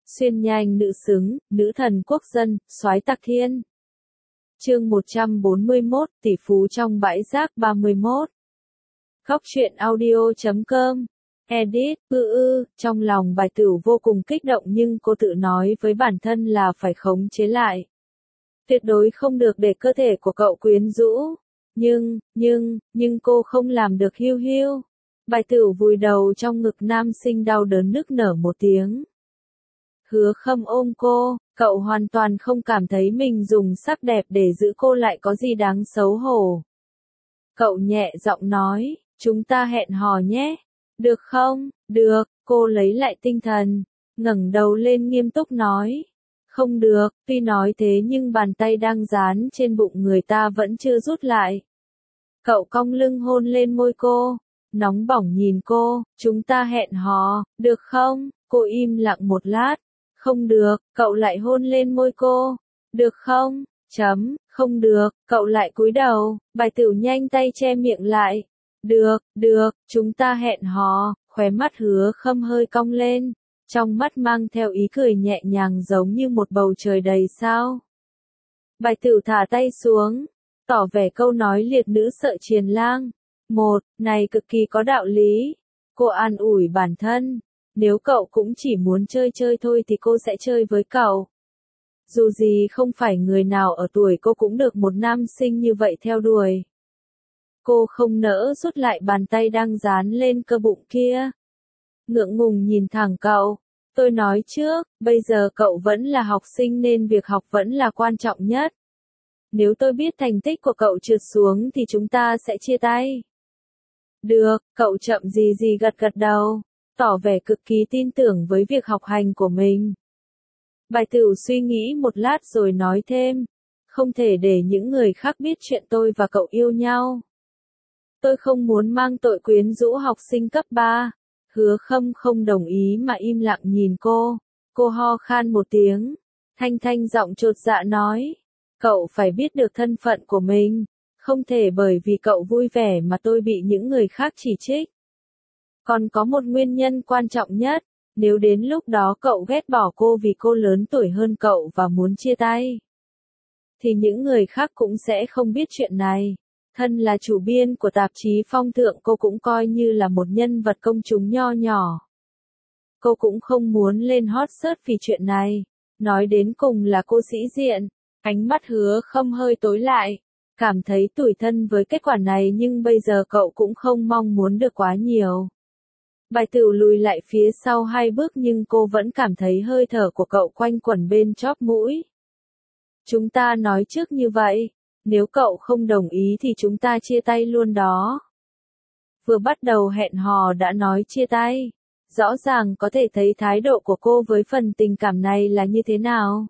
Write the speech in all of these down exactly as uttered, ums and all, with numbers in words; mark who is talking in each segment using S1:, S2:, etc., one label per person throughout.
S1: Xuyên nhanh nữ xứng, nữ thần quốc dân, soái tạc thiên. Chương một trăm bốn mươi mốt, tỷ phú trong bãi rác ba mươi mốt. Góc truyện audio chấm com. Edit, ư ư, trong lòng Bài Tửu vô cùng kích động nhưng cô tự nói với bản thân là phải khống chế lại. Tuyệt đối không được để cơ thể của cậu quyến rũ. Nhưng, nhưng, nhưng cô không làm được hiu hiu. Bài Tửu vùi đầu trong ngực nam sinh đau đớn nức nở một tiếng. Hứa Khâm ôm cô, cậu hoàn toàn không cảm thấy mình dùng sắc đẹp để giữ cô lại có gì đáng xấu hổ. Cậu nhẹ giọng nói, chúng ta hẹn hò nhé. Được không? Được, cô lấy lại tinh thần, ngẩng đầu lên nghiêm túc nói. Không được, tuy nói thế nhưng bàn tay đang dán trên bụng người ta vẫn chưa rút lại. Cậu cong lưng hôn lên môi cô, nóng bỏng nhìn cô, chúng ta hẹn hò, được không? Cô im lặng một lát. Không được, cậu lại hôn lên môi cô. Được không? Chấm, không được, cậu lại cúi đầu, Bài Tửu nhanh tay che miệng lại. Được, được, chúng ta hẹn hò, khóe mắt Hứa Khâm hơi cong lên, trong mắt mang theo ý cười nhẹ nhàng giống như một bầu trời đầy sao. Bài Tửu thả tay xuống, tỏ vẻ câu nói liệt nữ sợ triền lang. Một, này cực kỳ có đạo lý. Cô an ủi bản thân. Nếu cậu cũng chỉ muốn chơi chơi thôi thì cô sẽ chơi với cậu. Dù gì không phải người nào ở tuổi cô cũng được một nam sinh như vậy theo đuổi. Cô không nỡ rút lại bàn tay đang dán lên cơ bụng kia. Ngượng ngùng nhìn thẳng cậu. Tôi nói trước, bây giờ cậu vẫn là học sinh nên việc học vẫn là quan trọng nhất. Nếu tôi biết thành tích của cậu trượt xuống thì chúng ta sẽ chia tay. Được, cậu chậm gì gì gật gật đầu, tỏ vẻ cực kỳ tin tưởng với việc học hành của mình. Bài Tửu suy nghĩ một lát rồi nói thêm, không thể để những người khác biết chuyện tôi và cậu yêu nhau. Tôi không muốn mang tội quyến rũ học sinh cấp ba. Hứa Khâm không đồng ý mà im lặng nhìn cô. Cô ho khan một tiếng, thanh thanh giọng chột dạ nói, cậu phải biết được thân phận của mình, không thể bởi vì cậu vui vẻ mà tôi bị những người khác chỉ trích. Còn có một nguyên nhân quan trọng nhất, nếu đến lúc đó cậu ghét bỏ cô vì cô lớn tuổi hơn cậu và muốn chia tay, thì những người khác cũng sẽ không biết chuyện này. Thân là chủ biên của tạp chí Phong Thượng cô cũng coi như là một nhân vật công chúng nho nhỏ. Cô cũng không muốn lên hot search vì chuyện này. Nói đến cùng là cô sĩ diện. Ánh mắt Hứa Khâm hơi tối lại. Cảm thấy tủi thân với kết quả này nhưng bây giờ cậu cũng không mong muốn được quá nhiều. Bài Tửu lùi lại phía sau hai bước nhưng cô vẫn cảm thấy hơi thở của cậu quanh quẩn bên chóp mũi. Chúng ta nói trước như vậy. Nếu cậu không đồng ý thì chúng ta chia tay luôn đó. Vừa bắt đầu hẹn hò đã nói chia tay. Rõ ràng có thể thấy thái độ của cô với phần tình cảm này là như thế nào.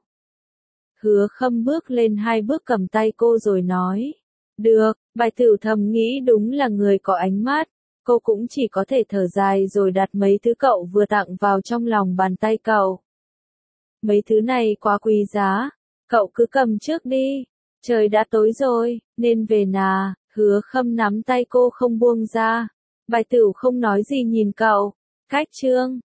S1: Hứa Khâm bước lên hai bước cầm tay cô rồi nói. Được, Bài Tửu thầm nghĩ đúng là người có ánh mắt. Cô cũng chỉ có thể thở dài rồi đặt mấy thứ cậu vừa tặng vào trong lòng bàn tay cậu. Mấy thứ này quá quý giá. Cậu cứ cầm trước đi. Trời đã tối rồi, nên về nà. Hứa Khâm nắm tay cô không buông ra. Bài Tửu không nói gì nhìn cậu. Cách chương.